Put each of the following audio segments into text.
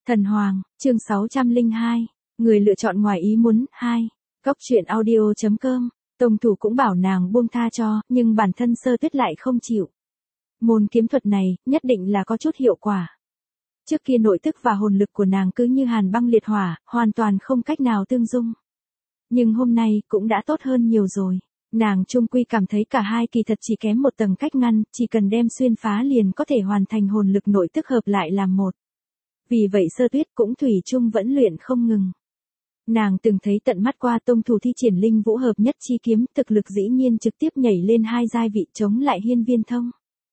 Thần Hoàng, chương 602, người lựa chọn ngoài ý muốn, 2. Cóc truyện audio.com, Tông Thủ cũng bảo nàng buông tha cho, nhưng bản thân Sơ Tuyết lại không chịu. Môn kiếm thuật này, nhất định là có chút hiệu quả. Trước kia nội tức và hồn lực của nàng cứ như hàn băng liệt hỏa, hoàn toàn không cách nào tương dung. Nhưng hôm nay, cũng đã tốt hơn nhiều rồi. Nàng chung quy cảm thấy cả hai kỳ thật chỉ kém một tầng cách ngăn, chỉ cần đem xuyên phá liền có thể hoàn thành hồn lực nội tức hợp lại làm một. Vì vậy Sơ Tuyết cũng thủy chung vẫn luyện không ngừng. Nàng từng thấy tận mắt qua Tông Thủ thi triển linh vũ hợp nhất chi kiếm, thực lực dĩ nhiên trực tiếp nhảy lên 2 giai vị chống lại Hiên Viên Thông.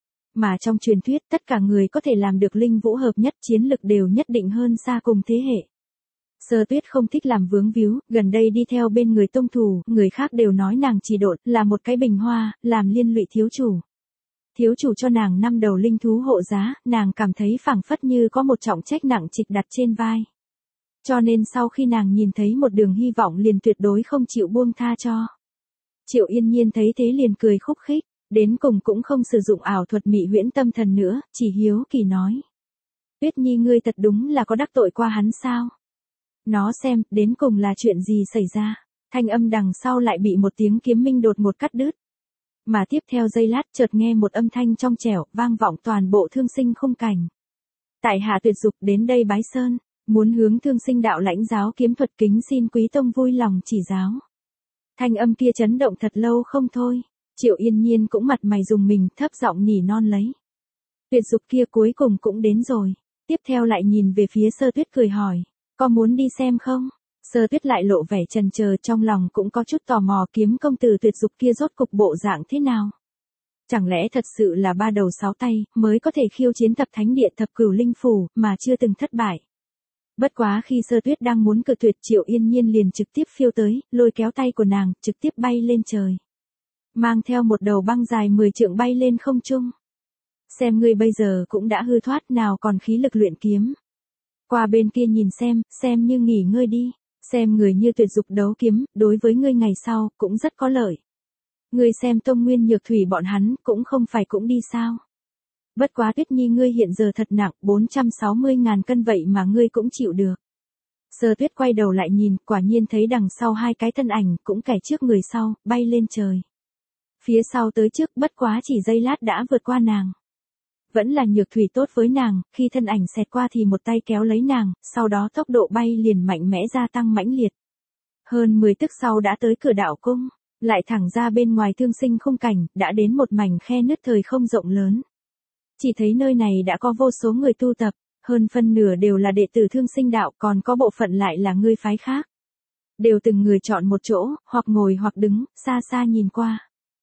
Mà trong truyền thuyết tất cả người có thể làm được linh vũ hợp nhất chiến lực đều nhất định hơn xa cùng thế hệ. Sơ Tuyết không thích làm vướng víu, gần đây đi theo bên người Tông Thủ, người khác đều nói nàng chỉ độn, là một cái bình hoa, làm liên lụy thiếu chủ. Thiếu chủ cho nàng 5 đầu linh thú hộ giá, nàng cảm thấy phảng phất như có một trọng trách nặng trịch đặt trên vai. Cho nên sau khi nàng nhìn thấy một đường hy vọng liền tuyệt đối không chịu buông tha cho. Triệu Yên Nhiên thấy thế liền cười khúc khích, đến cùng cũng không sử dụng ảo thuật mị huyễn tâm thần nữa, chỉ hiếu kỳ nói. Tuyết Nhi ngươi thật đúng là có đắc tội qua hắn sao? Nó xem, đến cùng là chuyện gì xảy ra? Thanh âm đằng sau lại bị một tiếng kiếm minh đột ngột cắt đứt. Mà tiếp theo giây lát chợt nghe một âm thanh trong trẻo, vang vọng toàn bộ Thương Sinh khung cảnh. Tại hạ tuyệt dục đến đây bái sơn, muốn hướng Thương Sinh đạo lãnh giáo kiếm thuật, kính xin quý tông vui lòng chỉ giáo. Thanh âm kia chấn động thật lâu không thôi, Triệu Yên Nhiên cũng mặt mày rùng mình, thấp giọng nỉ non lấy. Tuyệt dục kia cuối cùng cũng đến rồi, tiếp theo lại nhìn về phía Sơ Tuyết cười hỏi, có muốn đi xem không? Sơ Tuyết lại lộ vẻ chần chờ, trong lòng cũng có chút tò mò kiếm công tử tuyệt dục kia rốt cục bộ dạng thế nào. Chẳng lẽ thật sự là 3 đầu 6 tay, mới có thể khiêu chiến thập thánh địa thập cửu linh phủ, mà chưa từng thất bại. Bất quá khi Sơ Tuyết đang muốn cự tuyệt, Triệu Yên Nhiên liền trực tiếp phiêu tới, lôi kéo tay của nàng, trực tiếp bay lên trời. Mang theo một đầu băng dài 10 trượng bay lên không trung. Xem ngươi bây giờ cũng đã hư thoát, nào còn khí lực luyện kiếm. Qua bên kia nhìn xem như nghỉ ngơi đi. Xem người như tuyệt dục đấu kiếm, đối với ngươi ngày sau, cũng rất có lợi. Ngươi xem Tông Nguyên Nhược Thủy bọn hắn, cũng không phải cũng đi sao. Bất quá Tuyết Nhi ngươi hiện giờ thật nặng, 460.000 cân vậy mà ngươi cũng chịu được. Sơ Tuyết quay đầu lại nhìn, quả nhiên thấy đằng sau hai cái thân ảnh, cũng kẻ trước người sau, bay lên trời. Phía sau tới trước, bất quá chỉ giây lát đã vượt qua nàng. Vẫn là Nhược Thủy tốt với nàng, khi thân ảnh xẹt qua thì một tay kéo lấy nàng, sau đó tốc độ bay liền mạnh mẽ gia tăng mãnh liệt. Hơn 10 tức sau đã tới cửa đạo cung, lại thẳng ra bên ngoài Thương Sinh khung cảnh, đã đến một mảnh khe nứt thời không rộng lớn. Chỉ thấy nơi này đã có vô số người tu tập, hơn phân nửa đều là đệ tử Thương Sinh đạo, còn có bộ phận lại là ngươi phái khác. Đều từng người chọn một chỗ, hoặc ngồi hoặc đứng, xa xa nhìn qua.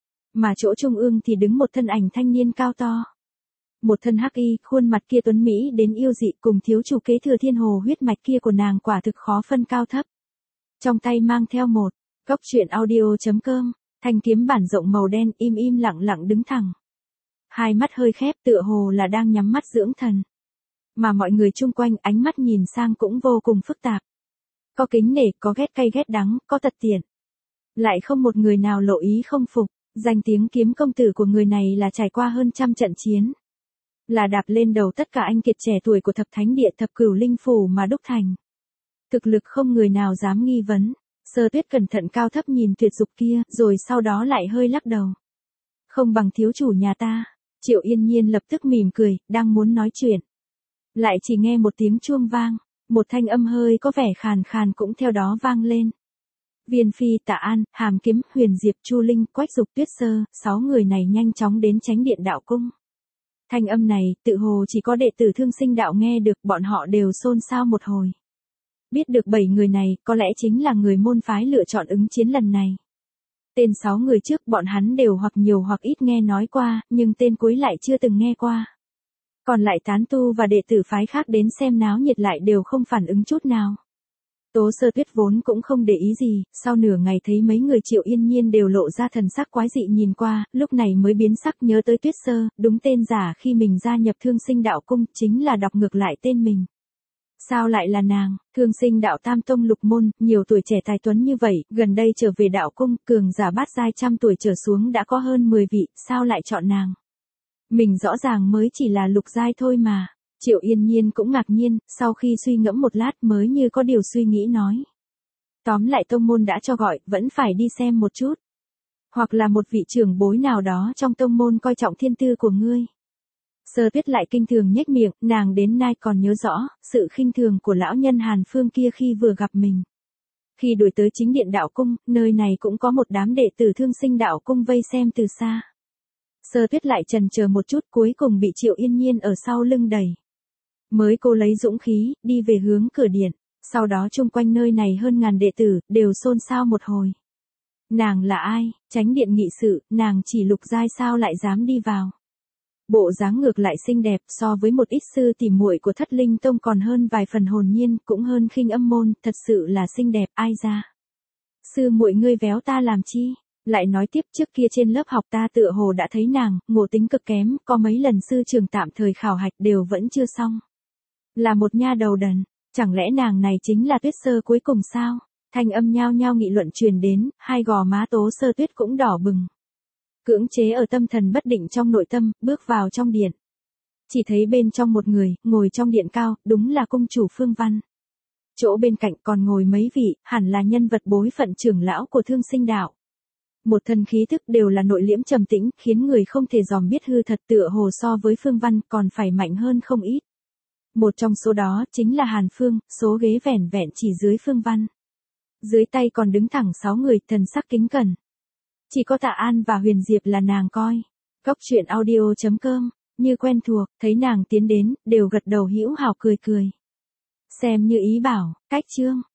Mà chỗ trung ương thì đứng một thân ảnh thanh niên cao to. Một thân hắc y, khuôn mặt kia tuấn mỹ đến yêu dị, cùng thiếu chủ kế thừa thiên hồ huyết mạch kia của nàng quả thực khó phân cao thấp. Trong tay mang theo một cóc truyện audio.com, thanh kiếm bản rộng màu đen, im lặng đứng thẳng. Hai mắt hơi khép, tựa hồ là đang nhắm mắt dưỡng thần. Mà mọi người chung quanh ánh mắt nhìn sang cũng vô cùng phức tạp. Có kính nể, có ghét cay ghét đắng, có tật tiện. Lại không một người nào lộ ý không phục, danh tiếng kiếm công tử của người này là trải qua hơn 100 trận chiến. Là đạp lên đầu tất cả anh kiệt trẻ tuổi của thập thánh địa thập cửu linh phủ mà đúc thành. Thực lực không người nào dám nghi vấn. Sơ Tuyết cẩn thận cao thấp nhìn tuyệt dục kia, rồi sau đó lại hơi lắc đầu. Không bằng thiếu chủ nhà ta. Triệu Yên Nhiên lập tức mỉm cười, đang muốn nói chuyện. Lại chỉ nghe một tiếng chuông vang, một thanh âm hơi có vẻ khàn khàn cũng theo đó vang lên. Viên Phi, Tạ An, Hàm Kiếm, Huyền Diệp, Chu Linh, Quách Dục, Tuyết Sơ, 6 người này nhanh chóng đến Chánh Điện đạo cung. Thanh âm này, tự hồ chỉ có đệ tử Thương Sinh đạo nghe được, bọn họ đều xôn xao một hồi. Biết được 7 người này, có lẽ chính là người môn phái lựa chọn ứng chiến lần này. Tên 6 người trước bọn hắn đều hoặc nhiều hoặc ít nghe nói qua, nhưng tên cuối lại chưa từng nghe qua. Còn lại tán tu và đệ tử phái khác đến xem náo nhiệt lại đều không phản ứng chút nào. Tố Sơ Tuyết vốn cũng không để ý gì, sau nửa ngày thấy mấy người Triệu Yên Nhiên đều lộ ra thần sắc quái dị nhìn qua, lúc này mới biến sắc nhớ tới Tuyết Sơ, đúng tên giả khi mình gia nhập Thương Sinh đạo cung, chính là đọc ngược lại tên mình. Sao lại là nàng? Thương Sinh đạo tam tông lục môn, nhiều tuổi trẻ tài tuấn như vậy, gần đây trở về đạo cung, cường giả bát giai 100 tuổi trở xuống đã có hơn 10 vị, sao lại chọn nàng? Mình rõ ràng mới chỉ là lục giai thôi mà. Triệu Yên Nhiên cũng ngạc nhiên, sau khi suy ngẫm một lát mới như có điều suy nghĩ nói. Tóm lại tông môn đã cho gọi, vẫn phải đi xem một chút. Hoặc là một vị trưởng bối nào đó trong tông môn coi trọng thiên tư của ngươi. Sơ Tuyết lại kinh thường nhếch miệng, nàng đến nay còn nhớ rõ, sự khinh thường của lão nhân Hàn Phương kia khi vừa gặp mình. Khi đuổi tới chính điện đạo cung, nơi này cũng có một đám đệ tử Thương Sinh đạo cung vây xem từ xa. Sơ Tuyết lại chần chờ một chút, cuối cùng bị Triệu Yên Nhiên ở sau lưng đẩy. Mới cô lấy dũng khí, đi về hướng cửa điện, sau đó chung quanh nơi này hơn ngàn đệ tử, đều xôn xao một hồi. Nàng là ai, tránh điện nghị sự, nàng chỉ lục giai sao lại dám đi vào. Bộ dáng ngược lại xinh đẹp, so với một ít sư tỷ muội của Thất Linh Tông còn hơn vài phần hồn nhiên, cũng hơn Khinh Âm môn, thật sự là xinh đẹp, ai ra. Sư muội ngươi véo ta làm chi? Lại nói tiếp, trước kia trên lớp học ta tựa hồ đã thấy nàng, ngộ tính cực kém, có mấy lần sư trưởng tạm thời khảo hạch đều vẫn chưa xong. Là một nha đầu đần, chẳng lẽ nàng này chính là Tuyết Sơ cuối cùng sao? Thanh âm nhao nhao nghị luận truyền đến, hai gò má Tố Sơ Tuyết cũng đỏ bừng. Cưỡng chế ở tâm thần bất định trong nội tâm, bước vào trong điện. Chỉ thấy bên trong một người, ngồi trong điện cao, đúng là cung chủ Phương Văn. Chỗ bên cạnh còn ngồi mấy vị, hẳn là nhân vật bối phận trưởng lão của Thương Sinh đạo. Một thân khí thức đều là nội liễm trầm tĩnh, khiến người không thể dòm biết hư thật, tựa hồ so với Phương Văn còn phải mạnh hơn không ít. Một trong số đó chính là Hàn Phương, số ghế vẻn vẹn chỉ dưới Phương Văn. Dưới tay còn đứng thẳng 6 người, thần sắc kính cẩn. Chỉ có Tạ An và Huyền Diệp là nàng coi. Cóc truyện audio.com, như quen thuộc, thấy nàng tiến đến, đều gật đầu hữu hảo cười cười. Xem như ý bảo, cách chương.